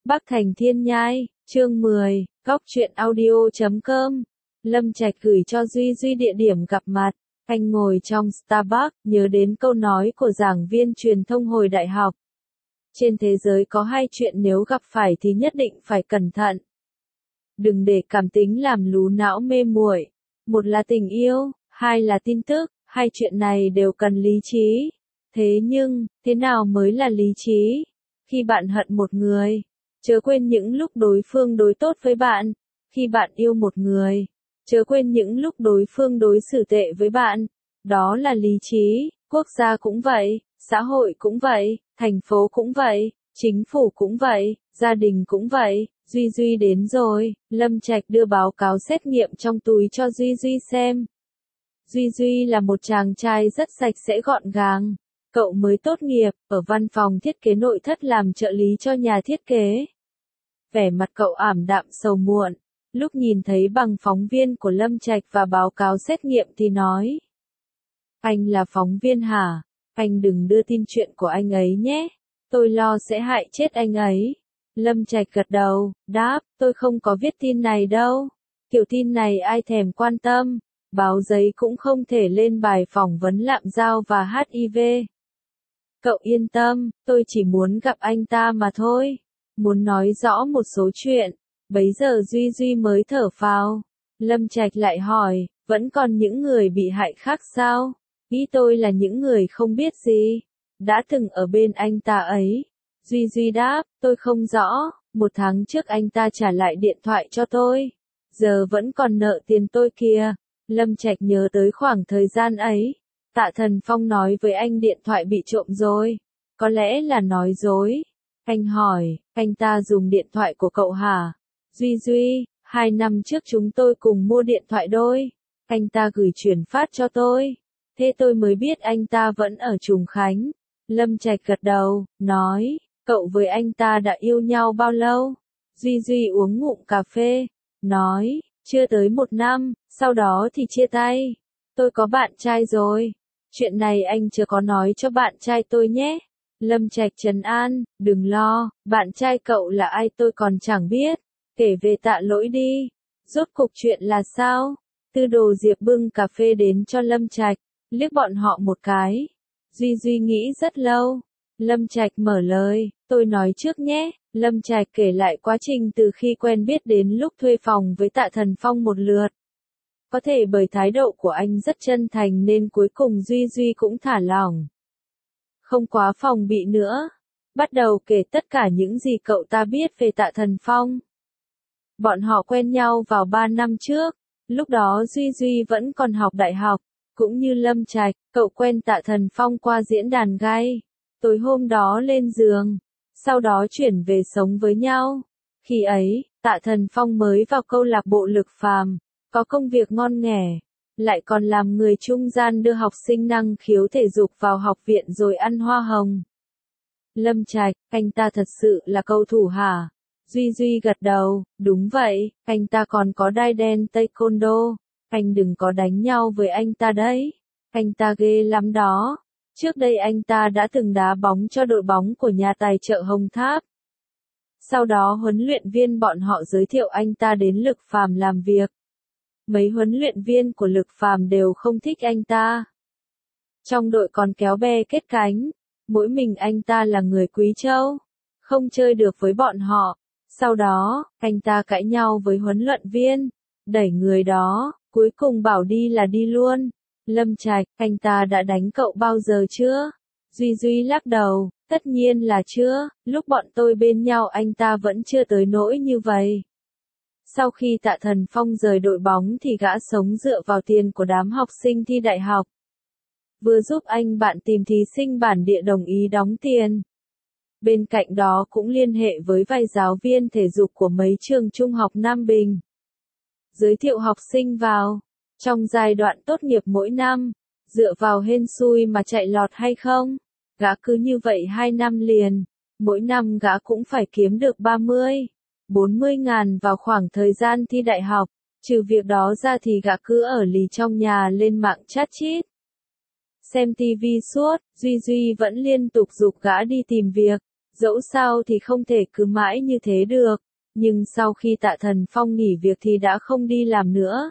Bắc Thành Thiên Nhai, chương 10, Góc truyện audio.com. Lâm Trạch gửi cho Duy địa điểm gặp mặt. Anh ngồi trong Starbucks, nhớ đến câu nói của giảng viên truyền thông hồi đại học. Trên thế giới có hai chuyện nếu gặp phải thì nhất định phải cẩn thận. Đừng để cảm tính làm lú não mê muội. Một là tình yêu, hai là tin tức, hai chuyện này đều cần lý trí. Thế nhưng, thế nào mới là lý trí? Khi bạn hận một người, chớ quên những lúc đối phương đối tốt với bạn. Khi bạn yêu một người, chớ quên những lúc đối phương đối xử tệ với bạn. Đó là lý trí, quốc gia cũng vậy, xã hội cũng vậy, thành phố cũng vậy, chính phủ cũng vậy, gia đình cũng vậy. Duy đến rồi, Lâm Trạch đưa báo cáo xét nghiệm trong túi cho Duy xem. Duy là một chàng trai rất sạch sẽ gọn gàng. Cậu mới tốt nghiệp, ở văn phòng thiết kế nội thất làm trợ lý cho nhà thiết kế. Vẻ mặt cậu ảm đạm sầu muộn, lúc nhìn thấy bằng phóng viên của Lâm Trạch và báo cáo xét nghiệm thì nói. Anh là phóng viên hả? Anh đừng đưa tin chuyện của anh ấy nhé, tôi lo sẽ hại chết anh ấy. Lâm Trạch gật đầu, đáp, tôi không có viết tin này đâu. Kiểu tin này ai thèm quan tâm, báo giấy cũng không thể lên bài phỏng vấn lạm giao và HIV. Cậu yên tâm, tôi chỉ muốn gặp anh ta mà thôi. Muốn nói rõ một số chuyện. Bấy giờ Duy mới thở phào. Lâm Trạch lại hỏi, vẫn còn những người bị hại khác sao? Ý tôi là những người không biết gì. Đã từng ở bên anh ta ấy. Duy đáp, tôi không rõ. 1 tháng trước anh ta trả lại điện thoại cho tôi. Giờ vẫn còn nợ tiền tôi kìa. Lâm Trạch nhớ tới khoảng thời gian ấy. Tạ Thần Phong nói với anh điện thoại bị trộm rồi. Có lẽ là nói dối. Anh hỏi, anh ta dùng điện thoại của cậu hả? Duy, 2 năm trước chúng tôi cùng mua điện thoại đôi. Anh ta gửi chuyển phát cho tôi. Thế tôi mới biết anh ta vẫn ở Trùng Khánh. Lâm Trạch gật đầu, nói, cậu với anh ta đã yêu nhau bao lâu? Duy uống ngụm cà phê, nói, chưa tới 1 năm, sau đó thì chia tay. Tôi có bạn trai rồi. Chuyện này anh chưa có nói cho bạn trai tôi nhé. Lâm Trạch trấn an, đừng lo, bạn trai cậu là ai tôi còn chẳng biết. Kể về Tạ Lỗi đi. Rốt cuộc chuyện là sao? Tư Đồ Diệp bưng cà phê đến cho Lâm Trạch, liếc bọn họ một cái. Duy nghĩ rất lâu. Lâm Trạch mở lời, tôi nói trước nhé. Lâm Trạch kể lại quá trình từ khi quen biết đến lúc thuê phòng với Tạ Thần Phong một lượt. Có thể bởi thái độ của anh rất chân thành nên cuối cùng Duy cũng thả lỏng. Không quá phòng bị nữa. Bắt đầu kể tất cả những gì cậu ta biết về Tạ Thần Phong. Bọn họ quen nhau vào 3 năm trước. Lúc đó Duy vẫn còn học đại học. Cũng như Lâm Trạch, cậu quen Tạ Thần Phong qua diễn đàn gay. Tối hôm đó lên giường. Sau đó chuyển về sống với nhau. Khi ấy, Tạ Thần Phong mới vào câu lạc bộ Lực Phàm. Có công việc ngon nghẻ, lại còn làm người trung gian đưa học sinh năng khiếu thể dục vào học viện rồi ăn hoa hồng. Lâm Trạch, anh ta thật sự là cầu thủ hả? Duy gật đầu, đúng vậy, anh ta còn có đai đen taekwondo. Anh đừng có đánh nhau với anh ta đấy. Anh ta ghê lắm đó. Trước đây anh ta đã từng đá bóng cho đội bóng của nhà tài trợ Hồng Tháp. Sau đó huấn luyện viên bọn họ giới thiệu anh ta đến Lực Phàm làm việc. Mấy huấn luyện viên của Lực Phàm đều không thích anh ta. Trong đội còn kéo bè kết cánh. Mỗi mình anh ta là người Quý Châu. Không chơi được với bọn họ. Sau đó, anh ta cãi nhau với huấn luyện viên. Đẩy người đó, cuối cùng bảo đi là đi luôn. Lâm Trạch, anh ta đã đánh cậu bao giờ chưa? Duy lắc đầu, tất nhiên là chưa. Lúc bọn tôi bên nhau anh ta vẫn chưa tới nỗi như vậy. Sau khi Tạ Thần Phong rời đội bóng thì gã sống dựa vào tiền của đám học sinh thi đại học. Vừa giúp anh bạn tìm thí sinh bản địa đồng ý đóng tiền. Bên cạnh đó cũng liên hệ với vài giáo viên thể dục của mấy trường trung học Nam Bình. Giới thiệu học sinh vào. Trong giai đoạn tốt nghiệp mỗi năm, dựa vào hên xui mà chạy lọt hay không? Gã cứ như vậy 2 năm liền. Mỗi năm gã cũng phải kiếm được 40 ngàn vào khoảng thời gian thi đại học. Trừ việc đó ra thì gã cứ ở lì trong nhà lên mạng chat chít. Xem TV suốt, Duy vẫn liên tục giục gã đi tìm việc. Dẫu sao thì không thể cứ mãi như thế được, nhưng sau khi Tạ Thần Phong nghỉ việc thì đã không đi làm nữa.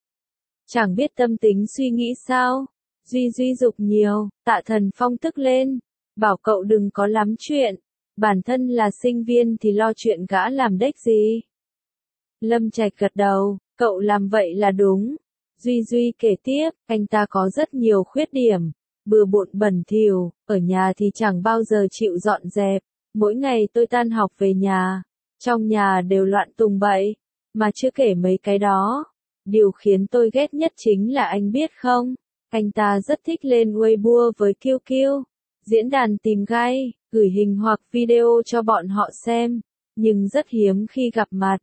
Chẳng biết tâm tính suy nghĩ sao, Duy Duy giục nhiều, Tạ Thần Phong tức lên, bảo cậu đừng có lắm chuyện, bản thân là sinh viên thì lo chuyện gã làm đếch gì. Lâm Trạch gật đầu, cậu làm vậy là đúng. Duy Duy kể tiếp, anh ta có rất nhiều khuyết điểm, bừa bộn bẩn thỉu, ở nhà thì chẳng bao giờ chịu dọn dẹp, mỗi ngày tôi tan học về nhà, trong nhà đều loạn tùng bậy, mà chưa kể mấy cái đó. Điều khiến tôi ghét nhất chính là anh biết không, anh ta rất thích lên Weibo với QQ, diễn đàn tìm gai, gửi hình hoặc video cho bọn họ xem, nhưng rất hiếm khi gặp mặt.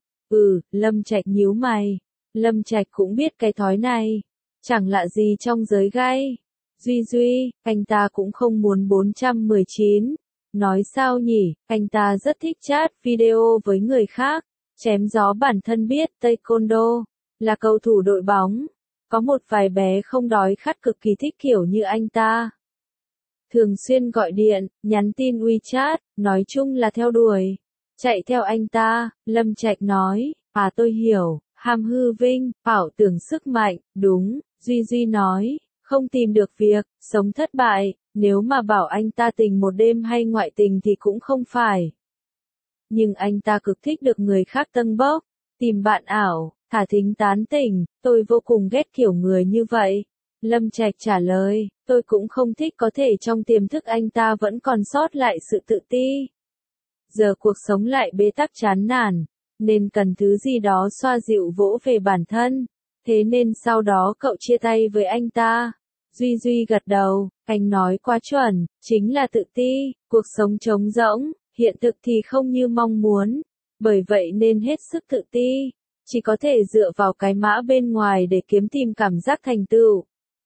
Lâm Trạch nhíu mày. Lâm Trạch cũng biết cái thói này, chẳng lạ gì trong giới gai. Duy Duy, anh ta cũng không muốn 419. Nói sao nhỉ, anh ta rất thích chat video với người khác, chém gió bản thân biết taekwondo, là cầu thủ đội bóng. Có một vài bé không đói khát cực kỳ thích kiểu như anh ta. Thường xuyên gọi điện, nhắn tin WeChat, nói chung là theo đuổi. Chạy theo anh ta, Lâm Trạch nói, tôi hiểu, ham hư vinh, ảo tưởng sức mạnh, đúng, Duy Duy nói, không tìm được việc, sống thất bại, nếu mà bảo anh ta tình một đêm hay ngoại tình thì cũng không phải. Nhưng anh ta cực thích được người khác tâng bốc, tìm bạn ảo, thả thính tán tỉnh, tôi vô cùng ghét kiểu người như vậy. Lâm Trạch trả lời, tôi cũng không thích, có thể trong tiềm thức anh ta vẫn còn sót lại sự tự ti. Giờ cuộc sống lại bế tắc chán nản, nên cần thứ gì đó xoa dịu vỗ về bản thân. Thế nên sau đó cậu chia tay với anh ta. Duy Duy gật đầu, anh nói quá chuẩn, chính là tự ti, cuộc sống trống rỗng, hiện thực thì không như mong muốn. Bởi vậy nên hết sức tự ti, chỉ có thể dựa vào cái mã bên ngoài để kiếm tìm cảm giác thành tựu.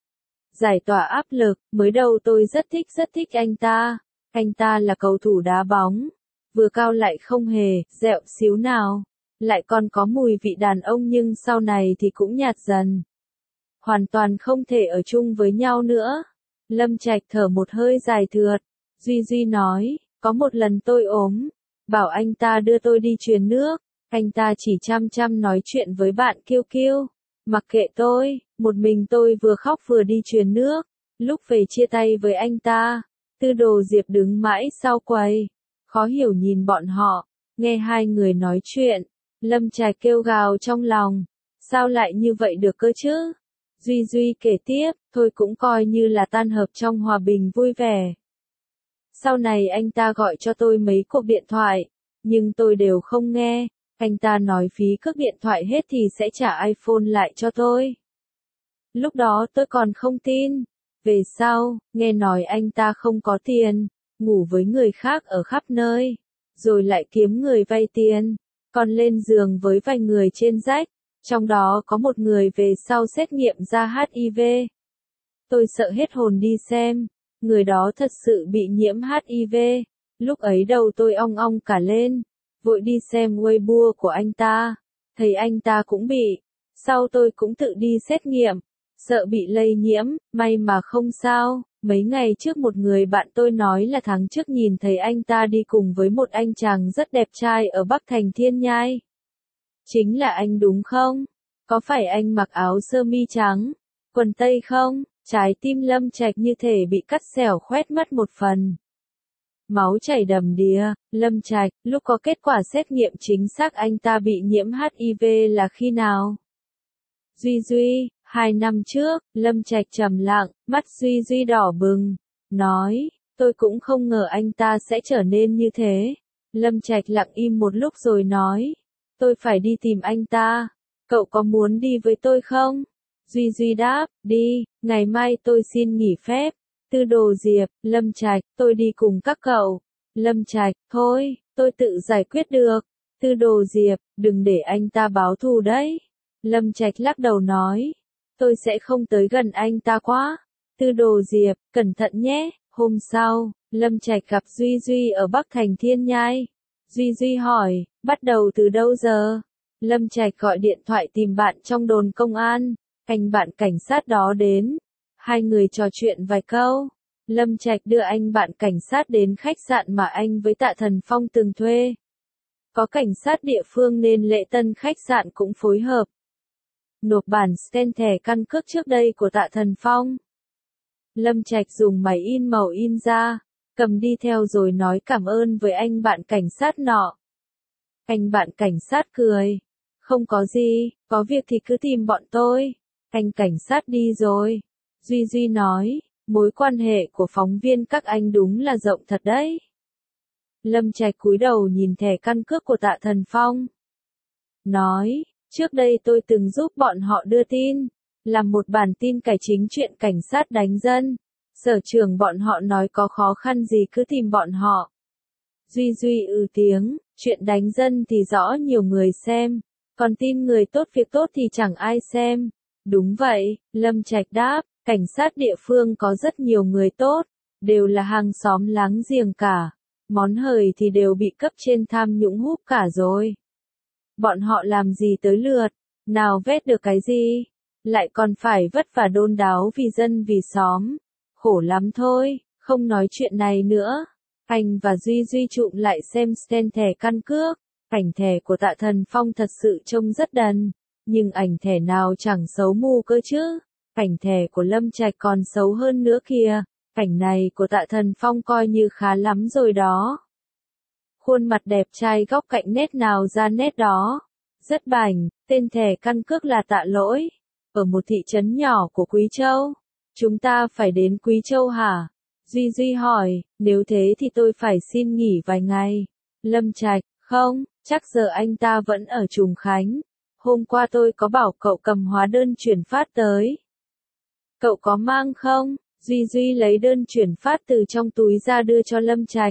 Giải tỏa áp lực, mới đầu tôi rất thích anh ta. Anh ta là cầu thủ đá bóng, vừa cao lại không hề dẹo xíu nào, lại còn có mùi vị đàn ông, nhưng sau này thì cũng nhạt dần. Hoàn toàn không thể ở chung với nhau nữa. Lâm Trạch thở một hơi dài thượt. Duy Duy nói, có một lần tôi ốm, bảo anh ta đưa tôi đi truyền nước, anh ta chỉ chăm nói chuyện với bạn QQ, mặc kệ tôi, một mình tôi vừa khóc vừa đi truyền nước. Lúc về chia tay với anh ta, Tư Đồ Diệp đứng mãi sau quầy, khó hiểu nhìn bọn họ, nghe hai người nói chuyện, Lâm Trạch kêu gào trong lòng, sao lại như vậy được cơ chứ? Duy Duy kể tiếp, thôi cũng coi như là tan hợp trong hòa bình vui vẻ. Sau này anh ta gọi cho tôi mấy cuộc điện thoại, nhưng tôi đều không nghe, anh ta nói phí cước điện thoại hết thì sẽ trả iPhone lại cho tôi. Lúc đó tôi còn không tin, về sau, nghe nói anh ta không có tiền, ngủ với người khác ở khắp nơi, rồi lại kiếm người vay tiền, còn lên giường với vài người trên rách, trong đó có một người về sau xét nghiệm ra HIV. Tôi sợ hết hồn đi xem, người đó thật sự bị nhiễm HIV, lúc ấy đầu tôi ong ong cả lên, vội đi xem Weibo của anh ta, thấy anh ta cũng bị, sau tôi cũng tự đi xét nghiệm, sợ bị lây nhiễm, may mà không sao. Mấy ngày trước một người bạn tôi nói là tháng trước nhìn thấy anh ta đi cùng với một anh chàng rất đẹp trai ở Bắc Thành Thiên Nhai. Chính là anh đúng không? Có phải anh mặc áo sơ mi trắng, quần tây không? Trái tim Lâm Trạch như thể bị cắt xẻo khoét mất một phần. Máu chảy đầm đìa. Lâm Trạch, lúc có kết quả xét nghiệm chính xác anh ta bị nhiễm HIV là khi nào? Duy Duy, 2 năm trước. Lâm Trạch trầm lặng, mắt Duy Duy đỏ bừng, nói, tôi cũng không ngờ anh ta sẽ trở nên như thế. Lâm Trạch lặng im một lúc rồi nói, tôi phải đi tìm anh ta, cậu có muốn đi với tôi không? Duy Duy đáp, đi, ngày mai tôi xin nghỉ phép. Tư Đồ Diệp, Lâm Trạch, tôi đi cùng các cậu. Lâm Trạch, thôi, tôi tự giải quyết được. Tư Đồ Diệp, đừng để anh ta báo thù đấy. Lâm Trạch lắc đầu nói, tôi sẽ không tới gần anh ta quá. Tư Đồ Diệp, cẩn thận nhé. Hôm sau, Lâm Trạch gặp Duy Duy ở Bắc Thành Thiên Nhai. Duy Duy hỏi, bắt đầu từ đâu giờ? Lâm Trạch gọi điện thoại tìm bạn trong đồn công an. Anh bạn cảnh sát đó đến. Hai người trò chuyện vài câu. Lâm Trạch đưa anh bạn cảnh sát đến khách sạn mà anh với Tạ Thần Phong từng thuê. Có cảnh sát địa phương nên lễ tân khách sạn cũng phối hợp. Nộp bản scan thẻ căn cước trước đây của Tạ Thần Phong. Lâm Trạch dùng máy in màu in ra, cầm đi theo rồi nói cảm ơn với anh bạn cảnh sát nọ. Anh bạn cảnh sát cười. Không có gì, có việc thì cứ tìm bọn tôi. Anh cảnh sát đi rồi. Duy Duy nói, mối quan hệ của phóng viên các anh đúng là rộng thật đấy. Lâm Trạch cúi đầu nhìn thẻ căn cước của Tạ Thần Phong. Nói, trước đây tôi từng giúp bọn họ đưa tin, làm một bản tin cải chính chuyện cảnh sát đánh dân. Sở trưởng bọn họ nói có khó khăn gì cứ tìm bọn họ. Duy Duy tiếng, chuyện đánh dân thì rõ nhiều người xem, còn tin người tốt việc tốt thì chẳng ai xem. Đúng vậy, Lâm Trạch đáp, cảnh sát địa phương có rất nhiều người tốt, đều là hàng xóm láng giềng cả. Món hời thì đều bị cấp trên tham nhũng húp cả rồi. Bọn họ làm gì tới lượt, nào vét được cái gì, lại còn phải vất vả đôn đáo vì dân vì xóm. Khổ lắm thôi, không nói chuyện này nữa. Anh và Duy Duy trụm lại xem scan thẻ căn cước. Ảnh thẻ của Tạ Thần Phong thật sự trông rất đần, nhưng ảnh thẻ nào chẳng xấu mù cơ chứ. Ảnh thẻ của Lâm Trạch còn xấu hơn nữa kìa. Ảnh này của Tạ Thần Phong coi như khá lắm rồi đó. Khuôn mặt đẹp trai góc cạnh nét nào ra nét đó. Rất bảnh, tên thẻ căn cước là Tạ Lỗi. Ở một thị trấn nhỏ của Quý Châu. Chúng ta phải đến Quý Châu hả? Duy Duy hỏi, nếu thế thì tôi phải xin nghỉ vài ngày. Lâm Trạch, không, chắc giờ anh ta vẫn ở Trùng Khánh. Hôm qua tôi có bảo cậu cầm hóa đơn chuyển phát tới. Cậu có mang không? Duy Duy lấy đơn chuyển phát từ trong túi ra đưa cho Lâm Trạch.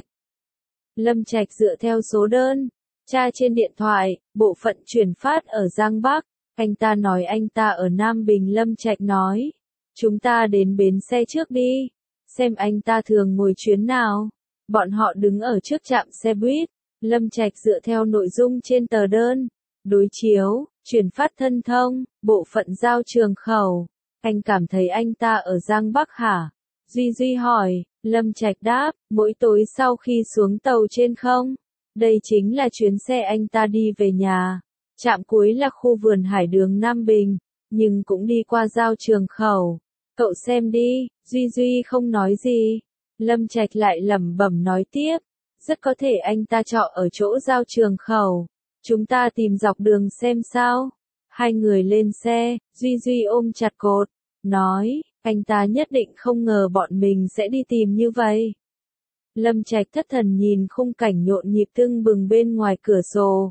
Lâm Trạch dựa theo số đơn, tra trên điện thoại, bộ phận chuyển phát ở Giang Bắc. Anh ta nói anh ta ở Nam Bình. Lâm Trạch nói, chúng ta đến bến xe trước đi, xem anh ta thường ngồi chuyến nào. Bọn họ đứng ở trước trạm xe buýt. Lâm Trạch dựa theo nội dung trên tờ đơn, đối chiếu, chuyển phát thân thông, bộ phận giao trường khẩu. Anh cảm thấy anh ta ở Giang Bắc hả? Duy Duy hỏi. Lâm Trạch đáp, mỗi tối sau khi xuống tàu trên không. Đây chính là chuyến xe anh ta đi về nhà. Trạm cuối là khu vườn Hải Đường Nam Bình, nhưng cũng đi qua giao trường khẩu. Cậu xem đi. Duy Duy không nói gì. Lâm Trạch lại lẩm bẩm nói tiếp. Rất có thể anh ta trọ ở chỗ giao trường khẩu. Chúng ta tìm dọc đường xem sao. Hai người lên xe, Duy Duy ôm chặt cột. Nói, anh ta nhất định không ngờ bọn mình sẽ đi tìm như vậy. Lâm Trạch thất thần nhìn khung cảnh nhộn nhịp tưng bừng bên ngoài cửa sổ.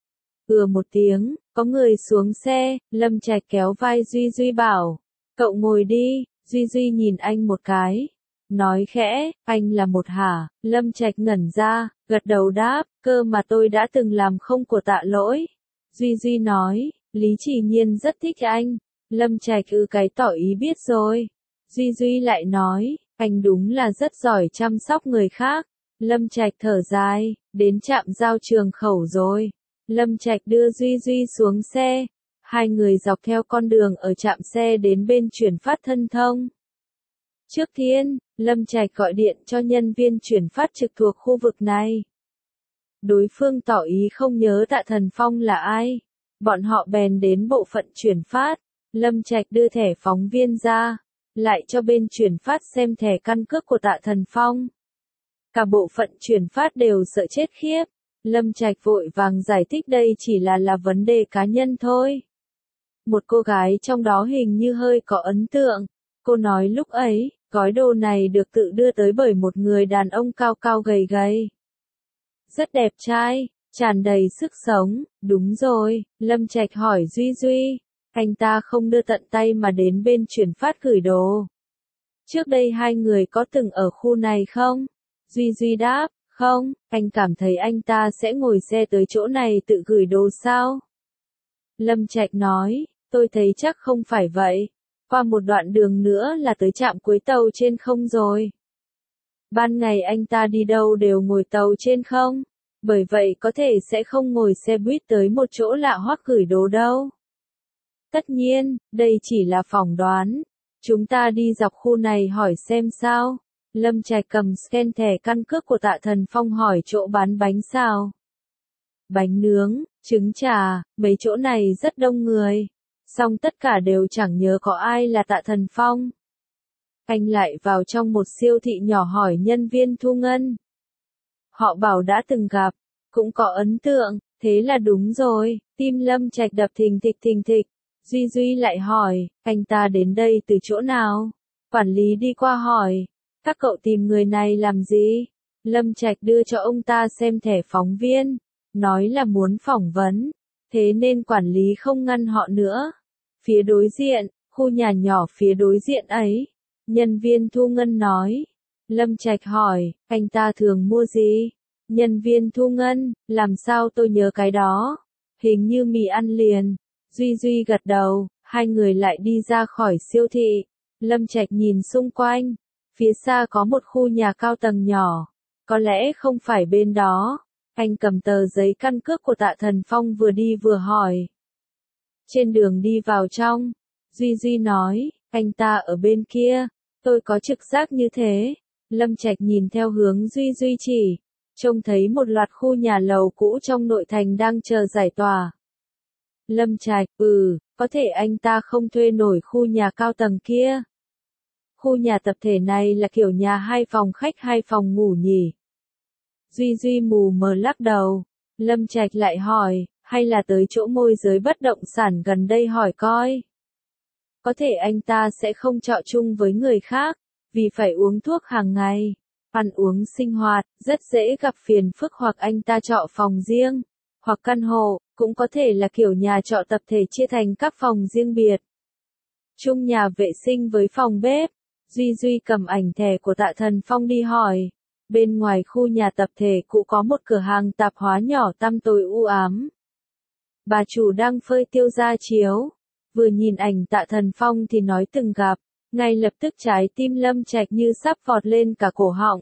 Một tiếng, có người xuống xe, Lâm Trạch kéo vai Duy Duy bảo. Cậu ngồi đi. Duy Duy nhìn anh một cái. Nói khẽ, anh là một hả? Lâm Trạch ngẩn ra, gật đầu đáp, cơ mà tôi đã từng làm không của Tạ Lỗi. Duy Duy nói, Lý Chỉ Nhiên rất thích anh. Lâm Trạch cái tỏ ý biết rồi. Duy Duy lại nói, anh đúng là rất giỏi chăm sóc người khác. Lâm Trạch thở dài, đến trạm giao trường khẩu rồi. Lâm Trạch đưa Duy Duy xuống xe. Hai người dọc theo con đường ở trạm xe đến bên chuyển phát thân thông. Trước tiên, Lâm Trạch gọi điện cho nhân viên chuyển phát trực thuộc khu vực này. Đối phương tỏ ý không nhớ Tạ Thần Phong là ai. Bọn họ bèn đến bộ phận chuyển phát. Lâm Trạch đưa thẻ phóng viên ra, lại cho bên chuyển phát xem thẻ căn cước của Tạ Thần Phong. Cả bộ phận chuyển phát đều sợ chết khiếp. Lâm Trạch vội vàng giải thích đây chỉ là vấn đề cá nhân thôi. Một cô gái trong đó hình như hơi có ấn tượng. Cô nói lúc ấy, gói đồ này được tự đưa tới bởi một người đàn ông cao cao gầy gầy. Rất đẹp trai, tràn đầy sức sống. Đúng rồi, Lâm Trạch hỏi Duy Duy. Anh ta không đưa tận tay mà đến bên chuyển phát gửi đồ. Trước đây hai người có từng ở khu này không? Duy Duy đáp, không, anh cảm thấy anh ta sẽ ngồi xe tới chỗ này tự gửi đồ sao? Lâm Trạch nói, tôi thấy chắc không phải vậy. Qua một đoạn đường nữa là tới trạm cuối tàu trên không rồi. Ban ngày anh ta đi đâu đều ngồi tàu trên không, bởi vậy có thể sẽ không ngồi xe buýt tới một chỗ lạ hoắc gửi đồ đâu. Tất nhiên, đây chỉ là phỏng đoán. Chúng ta đi dọc khu này hỏi xem sao. Lâm Trạch cầm scan thẻ căn cước của Tạ Thần Phong hỏi chỗ bán bánh sao. Bánh nướng, trứng trà, mấy chỗ này rất đông người. Song tất cả đều chẳng nhớ có ai là Tạ Thần Phong. Anh lại vào trong một siêu thị nhỏ hỏi nhân viên thu ngân. Họ bảo đã từng gặp, cũng có ấn tượng, thế là đúng rồi, tim Lâm Trạch đập thình thịch thình thịch. Duy Duy lại hỏi, anh ta đến đây từ chỗ nào? Quản lý đi qua hỏi, các cậu tìm người này làm gì? Lâm Trạch đưa cho ông ta xem thẻ phóng viên, nói là muốn phỏng vấn, thế nên quản lý không ngăn họ nữa. Phía đối diện, khu nhà nhỏ phía đối diện ấy, nhân viên thu ngân nói. Lâm Trạch hỏi, anh ta thường mua gì? Nhân viên thu ngân, làm sao tôi nhớ cái đó? Hình như mì ăn liền. Duy Duy gật đầu, hai người lại đi ra khỏi siêu thị. Lâm Trạch nhìn xung quanh, phía xa có một khu nhà cao tầng nhỏ, có lẽ không phải bên đó. Anh cầm tờ giấy căn cước của Tạ Thần Phong vừa đi vừa hỏi. Trên đường đi vào trong, Duy Duy nói, anh ta ở bên kia, tôi có trực giác như thế. Lâm Trạch nhìn theo hướng Duy Duy chỉ, trông thấy một loạt khu nhà lầu cũ trong nội thành đang chờ giải tỏa. Lâm Trạch, có thể anh ta không thuê nổi khu nhà cao tầng kia. Khu nhà tập thể này là kiểu nhà 2 phòng khách 2 phòng ngủ nhỉ? Duy Duy mù mờ lắc đầu. Lâm Trạch lại hỏi, hay là tới chỗ môi giới bất động sản gần đây hỏi coi. Có thể anh ta sẽ không trọ chung với người khác, vì phải uống thuốc hàng ngày, ăn uống sinh hoạt, rất dễ gặp phiền phức, hoặc anh ta trọ phòng riêng, hoặc căn hộ, cũng có thể là kiểu nhà trọ tập thể chia thành các phòng riêng biệt. Chung nhà vệ sinh với phòng bếp. Duy Duy cầm ảnh thẻ của Tạ Thần Phong đi hỏi. Bên ngoài khu nhà tập thể cũ có một cửa hàng tạp hóa nhỏ tăm tối u ám. Bà chủ đang phơi tiêu da chiếu. Vừa nhìn ảnh Tạ Thần Phong thì nói từng gặp. Ngay lập tức trái tim Lâm Trạch như sắp vọt lên cả cổ họng.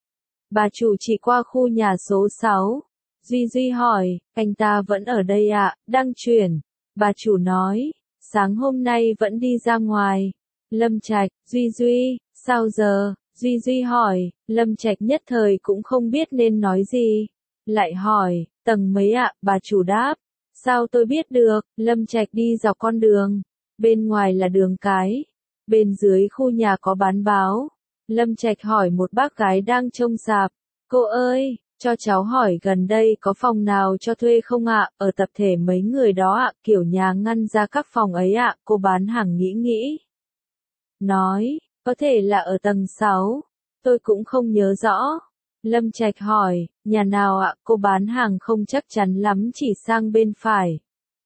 Bà chủ chỉ qua khu nhà số 6. Duy Duy hỏi, anh ta vẫn ở đây ạ, đang chuyển. Bà chủ nói, sáng hôm nay vẫn đi ra ngoài. Lâm Trạch, Duy Duy, sao giờ? Duy Duy hỏi, Lâm Trạch nhất thời cũng không biết nên nói gì. Lại hỏi, tầng mấy ạ? Bà chủ đáp, sao tôi biết được? Lâm Trạch đi dọc con đường. Bên ngoài là đường cái. Bên dưới khu nhà có bán báo. Lâm Trạch hỏi một bác gái đang trông sạp. Cô ơi, cho cháu hỏi gần đây có phòng nào cho thuê không ạ? Ở tập thể mấy người đó ạ, kiểu nhà ngăn ra các phòng ấy ạ. Cô bán hàng nghĩ. Nói, có thể là ở tầng 6. Tôi cũng không nhớ rõ. Lâm Trạch hỏi, nhà nào ạ? Cô bán hàng không chắc chắn lắm, chỉ sang bên phải.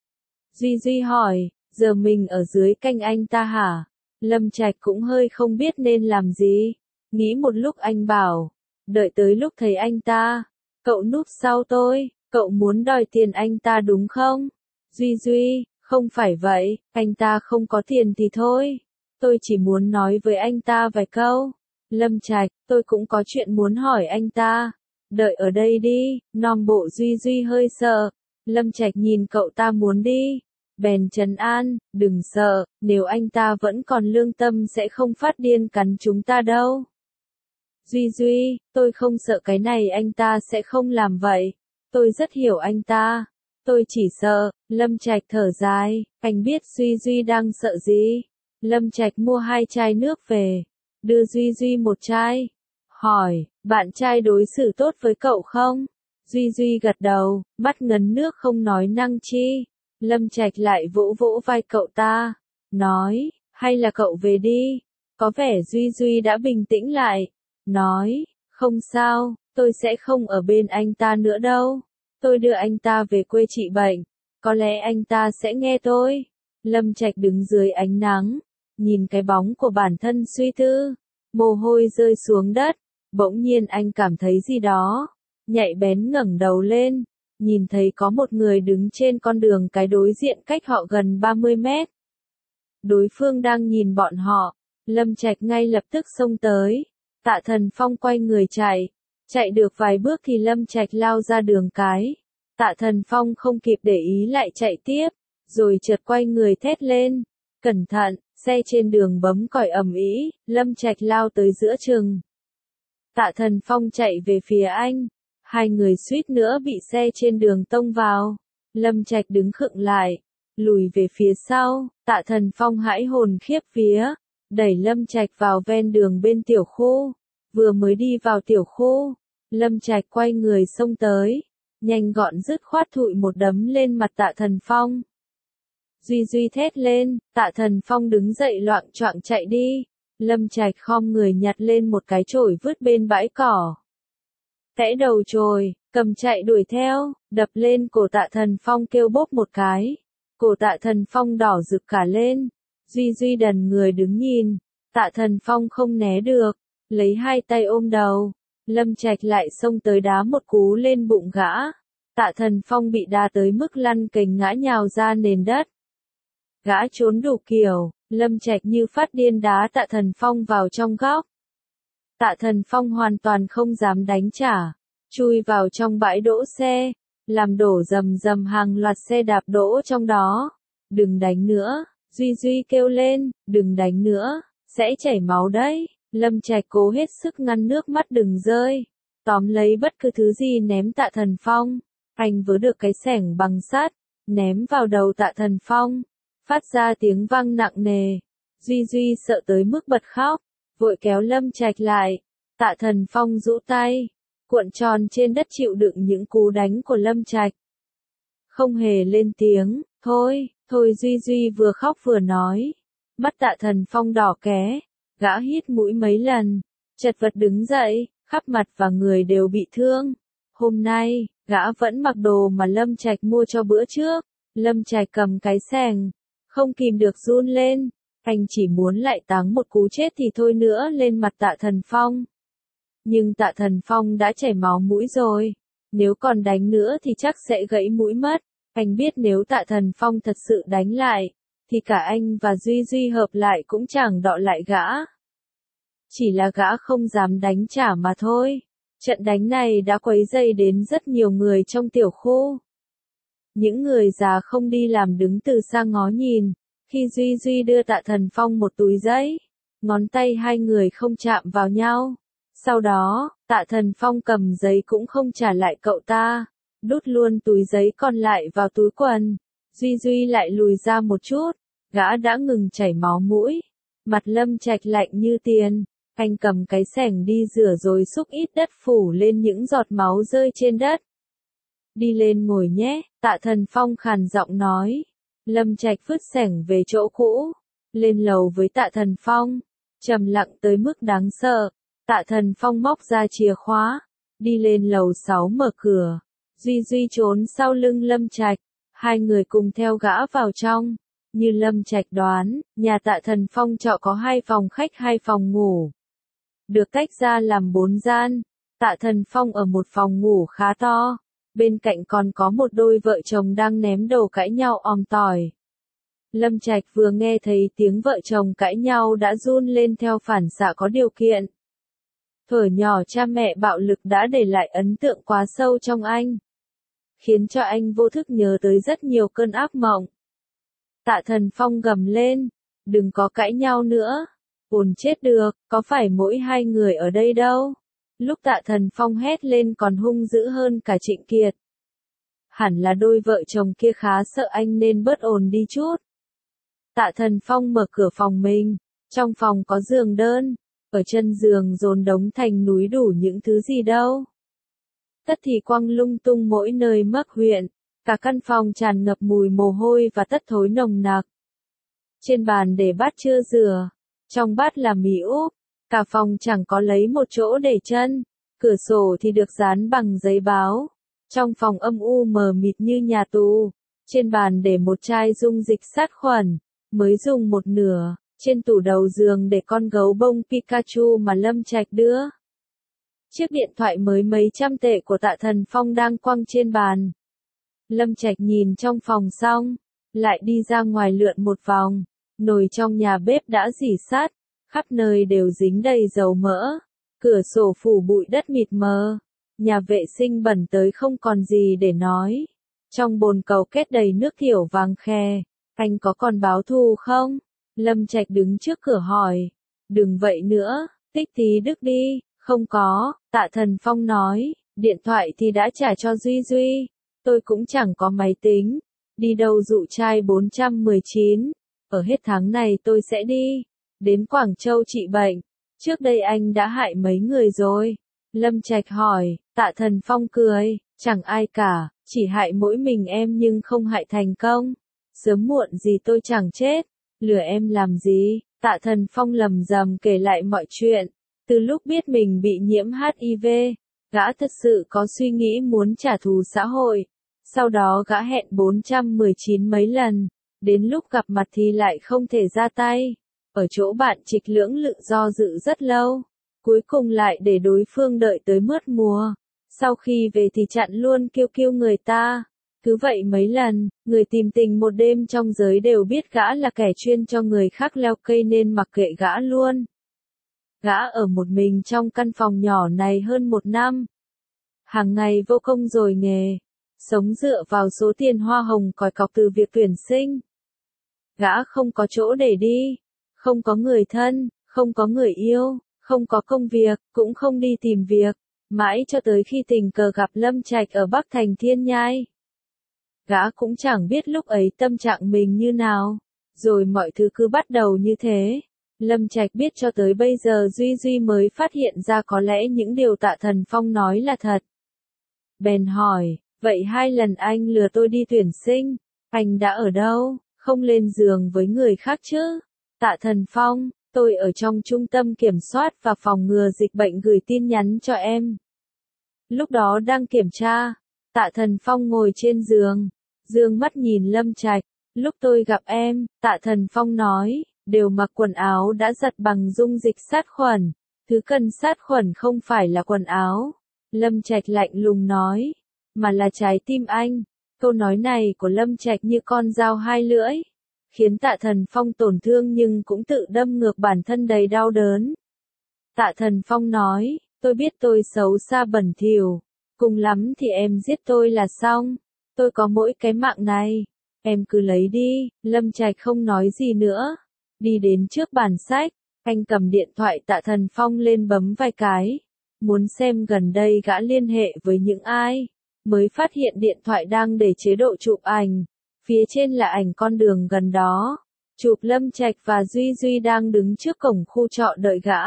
Duy Duy hỏi, giờ mình ở dưới canh anh ta hả? Lâm Trạch cũng hơi không biết nên làm gì. Nghĩ một lúc anh bảo, đợi tới lúc thấy anh ta. Cậu núp sau tôi, cậu muốn đòi tiền anh ta đúng không? Duy Duy, không phải vậy, anh ta không có tiền thì thôi. Tôi chỉ muốn nói với anh ta vài câu. Lâm Trạch, tôi cũng có chuyện muốn hỏi anh ta. Đợi ở đây đi, nom bộ Duy Duy hơi sợ. Lâm Trạch nhìn cậu ta muốn đi. Bèn trấn an, đừng sợ, nếu anh ta vẫn còn lương tâm sẽ không phát điên cắn chúng ta đâu. Duy Duy, tôi không sợ cái này, anh ta sẽ không làm vậy. Tôi rất hiểu anh ta. Tôi chỉ sợ. Lâm Trạch thở dài, anh biết Duy Duy đang sợ gì. Lâm Trạch mua 2 chai nước về, đưa Duy Duy một chai. Hỏi, bạn trai đối xử tốt với cậu không? Duy Duy gật đầu, mắt ngấn nước không nói năng chi. Lâm Trạch lại vỗ vỗ vai cậu ta, nói, hay là cậu về đi. Có vẻ Duy Duy đã bình tĩnh lại, nói, không sao, tôi sẽ không ở bên anh ta nữa đâu. Tôi đưa anh ta về quê trị bệnh, có lẽ anh ta sẽ nghe tôi. Lâm Trạch đứng dưới ánh nắng, nhìn cái bóng của bản thân suy tư, mồ hôi rơi xuống đất, bỗng nhiên anh cảm thấy gì đó, nhạy bén ngẩng đầu lên, nhìn thấy có một người đứng trên con đường cái đối diện cách họ gần 30 mét. Đối phương đang nhìn bọn họ, Lâm Trạch ngay lập tức xông tới, Tạ Thần Phong quay người chạy được vài bước thì Lâm Trạch lao ra đường cái. Tạ Thần Phong không kịp để ý lại chạy tiếp, rồi chợt quay người thét lên, cẩn thận, xe trên đường bấm còi ầm ĩ, Lâm Trạch lao tới giữa chừng. Tạ Thần Phong chạy về phía anh. Hai người suýt nữa bị xe trên đường tông vào. Lâm Trạch đứng khựng lại, lùi về phía sau. Tạ Thần Phong hãi hồn khiếp vía, đẩy Lâm Trạch vào ven đường bên tiểu khu. Vừa mới đi vào tiểu khu, Lâm Trạch quay người xông tới, nhanh gọn dứt khoát thụi một đấm lên mặt Tạ Thần Phong. Duy Duy thét lên, Tạ Thần Phong đứng dậy loạng choạng chạy đi. Lâm Trạch khom người nhặt lên một cái chổi vứt bên bãi cỏ. Tẽ đầu chồi, cầm chạy đuổi theo, đập lên cổ Tạ Thần Phong kêu bốp một cái. Cổ Tạ Thần Phong đỏ rực cả lên. Duy Duy đần người đứng nhìn. Tạ Thần Phong không né được, lấy hai tay ôm đầu. Lâm Trạch lại xông tới đá một cú lên bụng gã. Tạ Thần Phong bị đá tới mức lăn cành ngã nhào ra nền đất. Gã trốn đủ kiểu, Lâm Trạch như phát điên đá Tạ Thần Phong vào trong góc. Tạ Thần Phong hoàn toàn không dám đánh trả, chui vào trong bãi đỗ xe, làm đổ rầm rầm hàng loạt xe đạp đỗ trong đó. Đừng đánh nữa, Duy Duy kêu lên, đừng đánh nữa, sẽ chảy máu đấy. Lâm Trạch cố hết sức ngăn nước mắt đừng rơi, tóm lấy bất cứ thứ gì ném Tạ Thần Phong. Anh vớ được cái xẻng bằng sắt, ném vào đầu Tạ Thần Phong, phát ra tiếng vang nặng nề. Duy Duy sợ tới mức bật khóc, vội kéo Lâm Trạch lại. Tạ Thần Phong rũ tay, cuộn tròn trên đất chịu đựng những cú đánh của Lâm Trạch. Không hề lên tiếng, thôi, Duy Duy vừa khóc vừa nói. Mắt Tạ Thần Phong đỏ ké, gã hít mũi mấy lần, chật vật đứng dậy, khắp mặt và người đều bị thương. Hôm nay, gã vẫn mặc đồ mà Lâm Trạch mua cho bữa trước. Lâm Trạch cầm cái xẻng, không kìm được run lên. Anh chỉ muốn lại táng một cú chết thì thôi nữa lên mặt Tạ Thần Phong. Nhưng Tạ Thần Phong đã chảy máu mũi rồi. Nếu còn đánh nữa thì chắc sẽ gãy mũi mất. Anh biết nếu Tạ Thần Phong thật sự đánh lại, thì cả anh và Duy Duy hợp lại cũng chẳng đọ lại gã. Chỉ là gã không dám đánh trả mà thôi. Trận đánh này đã quấy rầy đến rất nhiều người trong tiểu khu. Những người già không đi làm đứng từ xa ngó nhìn. Khi Duy Duy đưa Tạ Thần Phong một túi giấy, ngón tay hai người không chạm vào nhau. Sau đó, Tạ Thần Phong cầm giấy cũng không trả lại cậu ta, đút luôn túi giấy còn lại vào túi quần. Duy Duy lại lùi ra một chút, gã đã ngừng chảy máu mũi. Mặt Lâm Trạch lạnh như tiền, anh cầm cái xẻng đi rửa rồi xúc ít đất phủ lên những giọt máu rơi trên đất. Đi lên ngồi nhé, Tạ Thần Phong khàn giọng nói. Lâm Trạch vứt xẻng về chỗ cũ, lên lầu với Tạ Thần Phong, trầm lặng tới mức đáng sợ. Tạ Thần Phong móc ra chìa khóa, đi lên lầu 6 mở cửa. Duy Duy trốn sau lưng Lâm Trạch, hai người cùng theo gã vào trong. Như Lâm Trạch đoán, nhà Tạ Thần Phong trọ có 2 phòng khách 2 phòng ngủ, được tách ra làm 4 gian. Tạ Thần Phong ở một phòng ngủ khá to. Bên cạnh còn có một đôi vợ chồng đang ném đồ cãi nhau om tỏi. Lâm Trạch vừa nghe thấy tiếng vợ chồng cãi nhau đã run lên theo phản xạ có điều kiện. Thuở nhỏ cha mẹ bạo lực đã để lại ấn tượng quá sâu trong anh, khiến cho anh vô thức nhớ tới rất nhiều cơn ác mộng. Tạ Thần Phong gầm lên, đừng có cãi nhau nữa, ồn chết được, có phải mỗi hai người ở đây đâu. Lúc Tạ Thần Phong hét lên còn hung dữ hơn cả Trịnh Kiệt. Hẳn là đôi vợ chồng kia khá sợ anh nên bớt ồn đi chút. Tạ Thần Phong mở cửa phòng mình, trong phòng có giường đơn, ở chân giường dồn đống thành núi đủ những thứ gì đâu. Tất thì quăng lung tung mỗi nơi mắc huyện, cả căn phòng tràn ngập mùi mồ hôi và tất thối nồng nặc. Trên bàn để bát chưa rửa, trong bát là mì úp. Cả phòng chẳng có lấy một chỗ để chân, cửa sổ thì được dán bằng giấy báo. Trong phòng âm u mờ mịt như nhà tù, trên bàn để một chai dung dịch sát khuẩn, mới dùng một nửa, trên tủ đầu giường để con gấu bông Pikachu mà Lâm Trạch đưa. Chiếc điện thoại mới mấy trăm tệ của Tạ Thần Phong đang quăng trên bàn. Lâm Trạch nhìn trong phòng xong, lại đi ra ngoài lượn một vòng, nồi trong nhà bếp đã rỉ sắt. Khắp nơi đều dính đầy dầu mỡ, cửa sổ phủ bụi đất mịt mờ, nhà vệ sinh bẩn tới không còn gì để nói. Trong bồn cầu kết đầy nước tiểu vàng khè, anh có còn báo thù không? Lâm Trạch đứng trước cửa hỏi, đừng vậy nữa, tích tí đức đi, Không có, Tạ Thần Phong nói, điện thoại thì đã trả cho Duy Duy, tôi cũng chẳng có máy tính, đi đâu dụ trai 419, ở hết tháng này tôi sẽ đi, đến Quảng Châu trị bệnh, trước đây anh đã hại mấy người rồi. Lâm Trạch hỏi, Tạ Thần Phong cười, chẳng ai cả, chỉ hại mỗi mình em nhưng không hại thành công, sớm muộn gì tôi chẳng chết, lừa em làm gì, Tạ Thần Phong lầm rầm kể lại mọi chuyện, từ lúc biết mình bị nhiễm HIV, gã thật sự có suy nghĩ muốn trả thù xã hội, sau đó gã hẹn 419 mấy lần, đến lúc gặp mặt thì lại không thể ra tay, ở chỗ bạn Trịch lưỡng lự do dự rất lâu, cuối cùng lại để đối phương đợi tới mướt mùa, sau khi về thì chặn luôn kêu người ta. Cứ vậy mấy lần, người tìm tình một đêm trong giới đều biết gã là kẻ chuyên cho người khác leo cây nên mặc kệ gã luôn. Gã ở một mình trong căn phòng nhỏ này hơn 1 năm. Hàng ngày vô công rồi nghề, sống dựa vào số tiền hoa hồng còi cọc từ việc tuyển sinh. Gã không có chỗ để đi, không có người thân, không có người yêu, không có công việc, cũng không đi tìm việc, mãi cho tới khi tình cờ gặp Lâm Trạch ở Bắc Thành Thiên Nhai. Gã cũng chẳng biết lúc ấy tâm trạng mình như nào, rồi mọi thứ cứ bắt đầu như thế. Lâm Trạch biết cho tới bây giờ Duy Duy mới phát hiện ra có lẽ những điều Tạ Thần Phong nói là thật. Bèn hỏi, vậy 2 lần anh lừa tôi đi tuyển sinh, anh đã ở đâu, không lên giường với người khác chứ? Tạ Thần Phong, tôi ở trong trung tâm kiểm soát và phòng ngừa dịch bệnh gửi tin nhắn cho em. Lúc đó đang kiểm tra, Tạ Thần Phong ngồi trên giường, dương mắt nhìn Lâm Trạch, lúc tôi gặp em, Tạ Thần Phong nói, đều mặc quần áo đã giặt bằng dung dịch sát khuẩn, thứ cần sát khuẩn không phải là quần áo. Lâm Trạch lạnh lùng nói, mà là trái tim anh. Câu nói này của Lâm Trạch như con dao hai lưỡi, khiến Tạ Thần Phong tổn thương nhưng cũng tự đâm ngược bản thân đầy đau đớn. Tạ Thần Phong nói, tôi biết tôi xấu xa bẩn thỉu, cùng lắm thì em giết tôi là xong, tôi có mỗi cái mạng này, em cứ lấy đi. Lâm Trạch không nói gì nữa, đi đến trước bàn sách, anh cầm điện thoại Tạ Thần Phong lên bấm vài cái, muốn xem gần đây gã liên hệ với những ai, mới phát hiện điện thoại đang để chế độ chụp ảnh, phía trên là ảnh con đường gần đó, chụp Lâm Trạch và Duy Duy đang đứng trước cổng khu trọ đợi gã.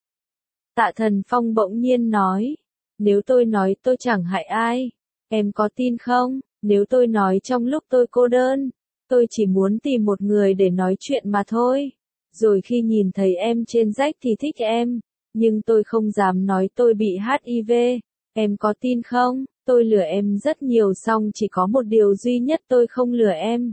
Tạ Thần Phong bỗng nhiên nói, nếu tôi nói tôi chẳng hại ai, em có tin không? Nếu tôi nói trong lúc tôi cô đơn, tôi chỉ muốn tìm một người để nói chuyện mà thôi, rồi khi nhìn thấy em trên rách thì thích em, nhưng tôi không dám nói tôi bị HIV, em có tin không? Tôi lừa em rất nhiều xong chỉ có một điều duy nhất tôi không lừa em.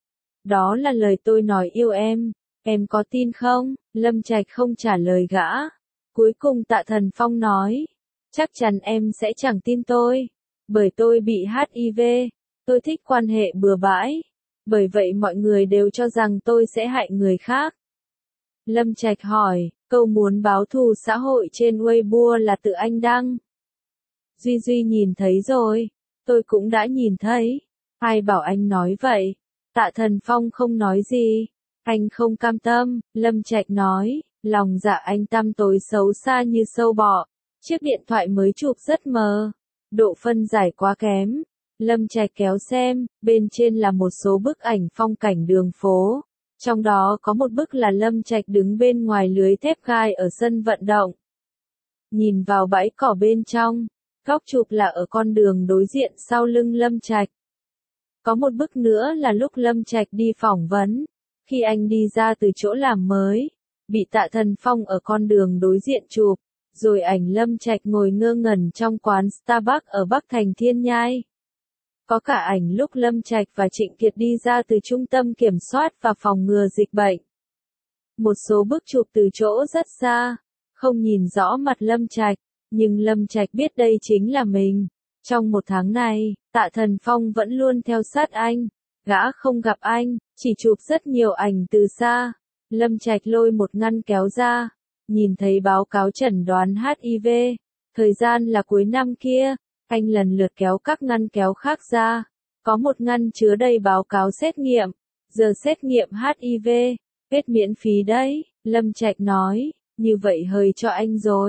Đó là lời tôi nói yêu em có tin không? Lâm Trạch không trả lời gã. Cuối cùng Tạ Thần Phong nói, chắc chắn em sẽ chẳng tin tôi, bởi tôi bị HIV, tôi thích quan hệ bừa bãi, bởi vậy mọi người đều cho rằng tôi sẽ hại người khác. Lâm Trạch hỏi, câu muốn báo thù xã hội trên Weibo là tự anh đăng. Duy Duy nhìn thấy rồi, tôi cũng đã nhìn thấy, ai bảo anh nói vậy? Tạ Thần Phong không nói gì, anh không cam tâm. Lâm Trạch nói, lòng dạ anh tăm tối xấu xa như sâu bọ, chiếc điện thoại mới chụp rất mờ, độ phân giải quá kém. Lâm Trạch kéo xem, bên trên là một số bức ảnh phong cảnh đường phố, trong đó có một bức là Lâm Trạch đứng bên ngoài lưới thép gai ở sân vận động, nhìn vào bãi cỏ bên trong. Góc chụp là ở con đường đối diện sau lưng Lâm Trạch. Có một bức nữa là lúc Lâm Trạch đi phỏng vấn, khi anh đi ra từ chỗ làm mới, bị Tạ Thần Phong ở con đường đối diện chụp, rồi ảnh Lâm Trạch ngồi ngơ ngẩn trong quán Starbucks ở Bắc Thành Thiên Nhai. Có cả ảnh lúc Lâm Trạch và Trịnh Kiệt đi ra từ trung tâm kiểm soát và phòng ngừa dịch bệnh. Một số bức chụp từ chỗ rất xa, không nhìn rõ mặt Lâm Trạch, nhưng Lâm Trạch biết đây chính là mình. Trong 1 tháng này, Tạ Thần Phong vẫn luôn theo sát anh, gã không gặp anh, chỉ chụp rất nhiều ảnh từ xa. Lâm Trạch lôi một ngăn kéo ra, nhìn thấy báo cáo chẩn đoán HIV, thời gian là cuối năm kia, anh lần lượt kéo các ngăn kéo khác ra, có một ngăn chứa đầy báo cáo xét nghiệm, giờ xét nghiệm HIV, hết miễn phí đấy. Lâm Trạch nói, như vậy hơi cho anh rồi.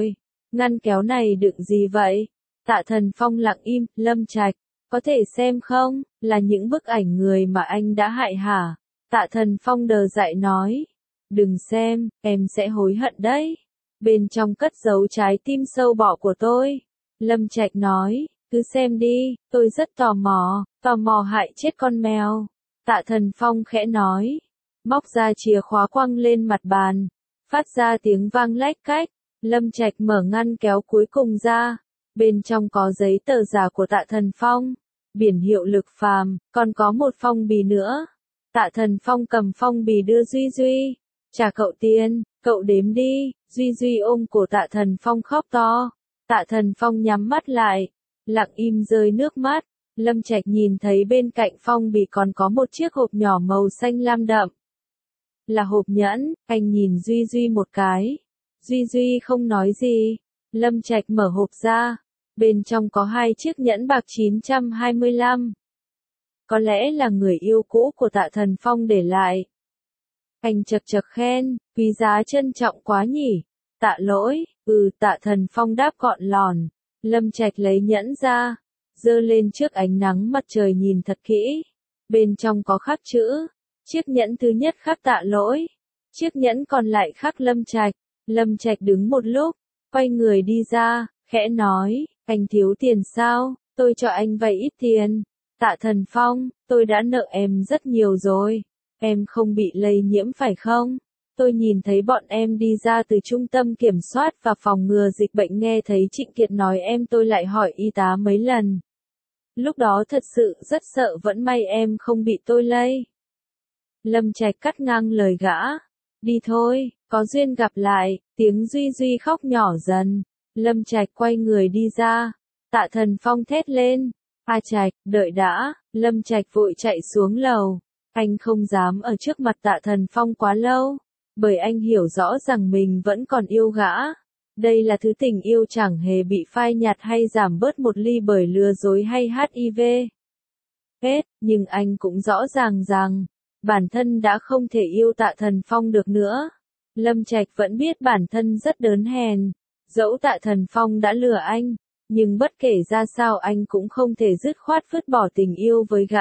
ngăn kéo này đựng gì vậy? Tạ Thần Phong lặng im, Lâm Trạch, có thể xem không, là những bức ảnh người mà anh đã hại hả? Tạ Thần Phong đờ dại nói, đừng xem, em sẽ hối hận đấy. Bên trong cất giấu trái tim sâu bọ của tôi. Lâm Trạch nói, cứ xem đi, tôi rất tò mò hại chết con mèo. Tạ Thần Phong khẽ nói, móc ra chìa khóa quăng lên mặt bàn, phát ra tiếng vang lách cách. Lâm Trạch mở ngăn kéo cuối cùng ra, bên trong có giấy tờ giả của Tạ Thần Phong, biển hiệu Lực Phàm, còn có một phong bì nữa. Tạ Thần Phong cầm phong bì đưa Duy Duy, trả cậu tiền, cậu đếm đi. Duy Duy ôm cổ Tạ Thần Phong khóc to. Tạ Thần Phong nhắm mắt lại, lặng im rơi nước mắt. Lâm Trạch nhìn thấy bên cạnh phong bì còn có một chiếc hộp nhỏ màu xanh lam đậm. Là hộp nhẫn, anh nhìn Duy Duy một cái. Duy Duy không nói gì. Lâm Trạch mở hộp ra, bên trong có 2 chiếc nhẫn bạc 925. Có lẽ là người yêu cũ của Tạ Thần Phong để lại. Anh chật chật khen, quý giá trân trọng quá nhỉ. Tạ lỗi, Tạ Thần Phong đáp gọn lòn. Lâm Trạch lấy nhẫn ra, giơ lên trước ánh nắng mặt trời nhìn thật kỹ. Bên trong có khắc chữ, chiếc nhẫn thứ nhất khắc Tạ lỗi, chiếc nhẫn còn lại khắc Lâm Trạch. Lâm Trạch đứng một lúc, quay người đi ra, khẽ nói, anh thiếu tiền sao, tôi cho anh vay ít tiền. Tạ Thần Phong, tôi đã nợ em rất nhiều rồi, em không bị lây nhiễm phải không? Tôi nhìn thấy bọn em đi ra từ trung tâm kiểm soát và phòng ngừa dịch bệnh, nghe thấy Trịnh Kiệt nói em, tôi lại hỏi y tá mấy lần. Lúc đó thật sự rất sợ, vẫn may em không bị tôi lây. Lâm Trạch cắt ngang lời gã. Đi thôi, có duyên gặp lại. Tiếng Duy Duy khóc nhỏ dần. Lâm Trạch quay người đi ra. Tạ Thần Phong thét lên. A Trạch, đợi đã. Lâm Trạch vội chạy xuống lầu. Anh không dám ở trước mặt Tạ Thần Phong quá lâu, bởi anh hiểu rõ rằng mình vẫn còn yêu gã. Đây là thứ tình yêu chẳng hề bị phai nhạt hay giảm bớt một ly bởi lừa dối hay HIV. Hết, nhưng anh cũng rõ ràng rằng, bản thân đã không thể yêu Tạ Thần Phong được nữa. Lâm Trạch vẫn biết bản thân rất đớn hèn, dẫu Tạ Thần Phong đã lừa anh, nhưng bất kể ra sao anh cũng không thể dứt khoát vứt bỏ tình yêu với gã.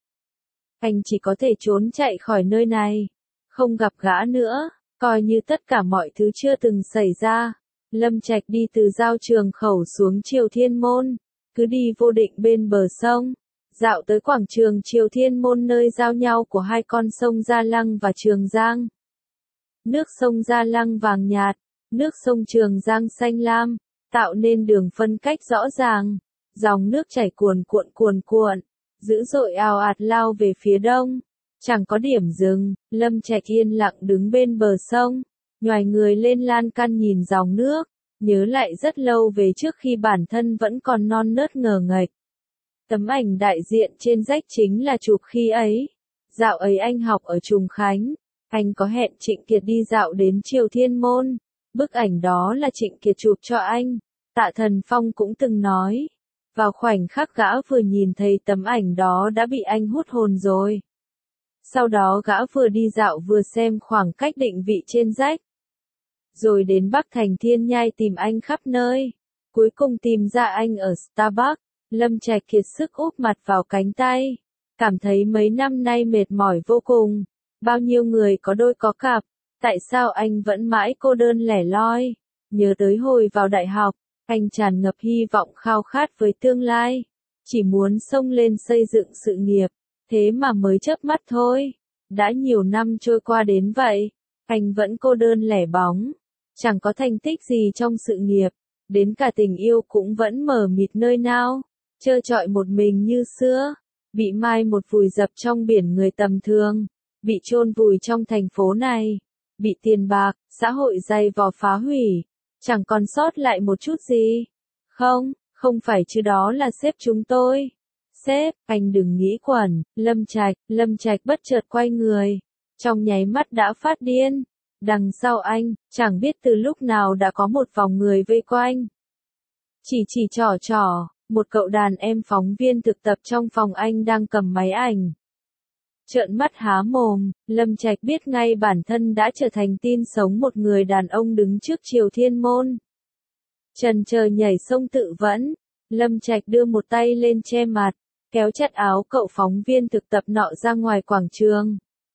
Anh chỉ có thể trốn chạy khỏi nơi này, không gặp gã nữa, coi như tất cả mọi thứ chưa từng xảy ra. Lâm Trạch đi từ giao Trường Khẩu xuống Triều Thiên Môn, cứ đi vô định bên bờ sông, dạo tới quảng trường Triều Thiên Môn nơi giao nhau của 2 con sông Gia Lăng và Trường Giang. Nước sông Gia Lăng vàng nhạt, nước sông Trường Giang xanh lam, tạo nên đường phân cách rõ ràng. Dòng nước chảy cuồn cuộn, dữ dội ào ạt lao về phía đông. Chẳng có điểm dừng, Lâm Trạch yên lặng đứng bên bờ sông, nhoài người lên lan can nhìn dòng nước, nhớ lại rất lâu về trước khi bản thân vẫn còn non nớt ngờ nghệch. Tấm ảnh đại diện trên rách chính là chụp khi ấy. Dạo ấy anh học ở Trùng Khánh, anh có hẹn Trịnh Kiệt đi dạo đến Triều Thiên Môn. Bức ảnh đó là Trịnh Kiệt chụp cho anh. Tạ Thần Phong cũng từng nói, vào khoảnh khắc gã vừa nhìn thấy tấm ảnh đó đã bị anh hút hồn rồi. Sau đó gã vừa đi dạo vừa xem khoảng cách định vị trên rách. Rồi đến Bắc Thành Thiên Nhai tìm anh khắp nơi. Cuối cùng tìm ra anh ở Starbucks. Lâm Trạch kiệt sức úp mặt vào cánh tay. Cảm thấy mấy năm nay mệt mỏi vô cùng. Bao nhiêu người có đôi có cặp. Tại sao anh vẫn mãi cô đơn lẻ loi? Nhớ tới hồi vào đại học, anh tràn ngập hy vọng khao khát với tương lai. Chỉ muốn xông lên xây dựng sự nghiệp. Thế mà mới chớp mắt thôi. Đã nhiều năm trôi qua đến vậy. Anh vẫn cô đơn lẻ bóng. Chẳng có thành tích gì trong sự nghiệp. Đến cả tình yêu cũng vẫn mờ mịt nơi nào. Trơ trọi một mình như xưa. Bị mai một vùi dập trong biển người tầm thường. Bị chôn vùi trong thành phố này. Bị tiền bạc, xã hội dày vò phá hủy. Chẳng còn sót lại một chút gì. Không phải chứ, đó là sếp chúng tôi. Sếp, anh đừng nghĩ quẩn. Lâm Trạch bất chợt quay người. Trong nháy mắt đã phát điên. Đằng sau anh, chẳng biết từ lúc nào đã có một vòng người vây quanh. Chỉ trỏ, một cậu đàn em phóng viên thực tập trong phòng anh đang cầm máy ảnh. Trợn mắt há mồm, Lâm Trạch biết ngay bản thân đã trở thành tin sống một người đàn ông đứng trước Triều Thiên Môn. Trần chờ nhảy sông tự vẫn. Lâm Trạch đưa một tay lên che mặt, kéo chặt áo cậu phóng viên thực tập nọ ra ngoài quảng trường.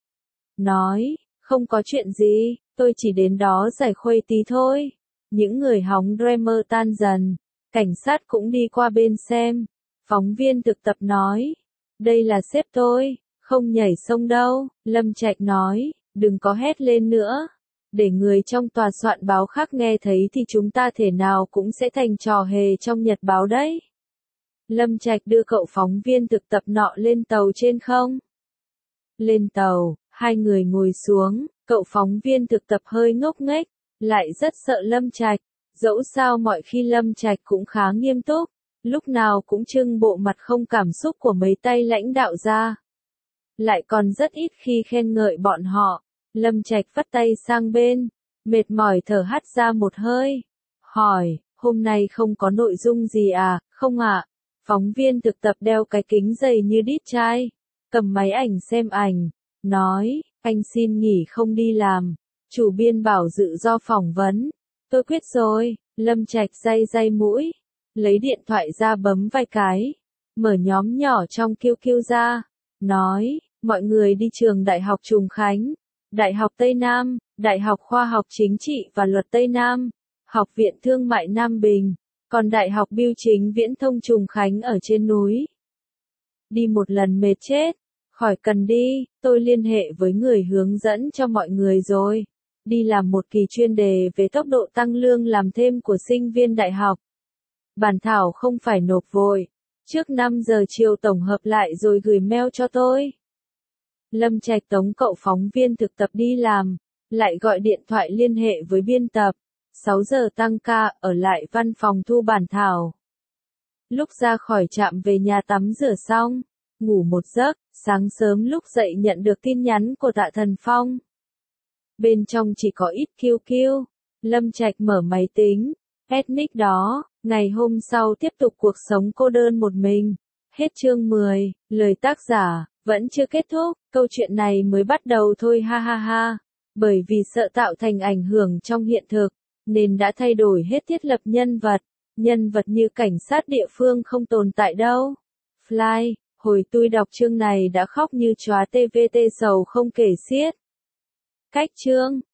Nói, không có chuyện gì, tôi chỉ đến đó giải khuây tí thôi. Những người hóng Dreamer tan dần, cảnh sát cũng đi qua bên xem. Phóng viên thực tập nói, đây là sếp tôi, không nhảy sông đâu. Lâm Trạch nói, đừng có hét lên nữa. Để người trong tòa soạn báo khác nghe thấy thì chúng ta thể nào cũng sẽ thành trò hề trong nhật báo đấy. Lâm Trạch đưa cậu phóng viên thực tập nọ lên tàu trên không. Lên tàu, hai người ngồi xuống, cậu phóng viên thực tập hơi ngốc nghếch, lại rất sợ Lâm Trạch. Dẫu sao mọi khi Lâm Trạch cũng khá nghiêm túc, lúc nào cũng trưng bộ mặt không cảm xúc của mấy tay lãnh đạo ra. Lại còn rất ít khi khen ngợi bọn họ. Lâm Trạch vắt tay sang bên, mệt mỏi thở hắt ra một hơi. Hỏi, hôm nay không có nội dung gì à, không ạ? Phóng viên thực tập đeo cái kính dày như đít chai, cầm máy ảnh xem ảnh, nói, anh xin nghỉ không đi làm. Chủ biên bảo dự do phỏng vấn. Tôi quyết rồi. Lâm Trạch day mũi, lấy điện thoại ra bấm vài cái, mở nhóm nhỏ trong QQ ra, nói, mọi người đi trường Đại học Trùng Khánh, Đại học Tây Nam, Đại học Khoa học Chính trị và Luật Tây Nam, Học viện Thương mại Nam Bình, còn Đại học Bưu chính Viễn thông Trùng Khánh ở trên núi. Đi một lần mệt chết, khỏi cần đi, tôi liên hệ với người hướng dẫn cho mọi người rồi. Đi làm một kỳ chuyên đề về tốc độ tăng lương làm thêm của sinh viên đại học. Bản thảo không phải nộp vội, trước 5 giờ chiều tổng hợp lại rồi gửi mail cho tôi. Lâm Trạch tống cậu phóng viên thực tập đi làm, lại gọi điện thoại liên hệ với biên tập. 6 giờ tăng ca, ở lại văn phòng thu bản thảo. Lúc ra khỏi trạm về nhà tắm rửa xong, ngủ một giấc, sáng sớm lúc dậy nhận được tin nhắn của Tạ Thần Phong. Bên trong chỉ có ít QQ. Lâm Trạch mở máy tính, Ethnic đó, ngày hôm sau tiếp tục cuộc sống cô đơn một mình. Hết chương 10, lời tác giả, vẫn chưa kết thúc, câu chuyện này mới bắt đầu thôi ha ha ha. Bởi vì sợ tạo thành ảnh hưởng trong hiện thực, nên đã thay đổi hết thiết lập nhân vật. Nhân vật như cảnh sát địa phương không tồn tại đâu. Fly, hồi tôi đọc chương này đã khóc như chóa TVT sầu không kể xiết. Cách chương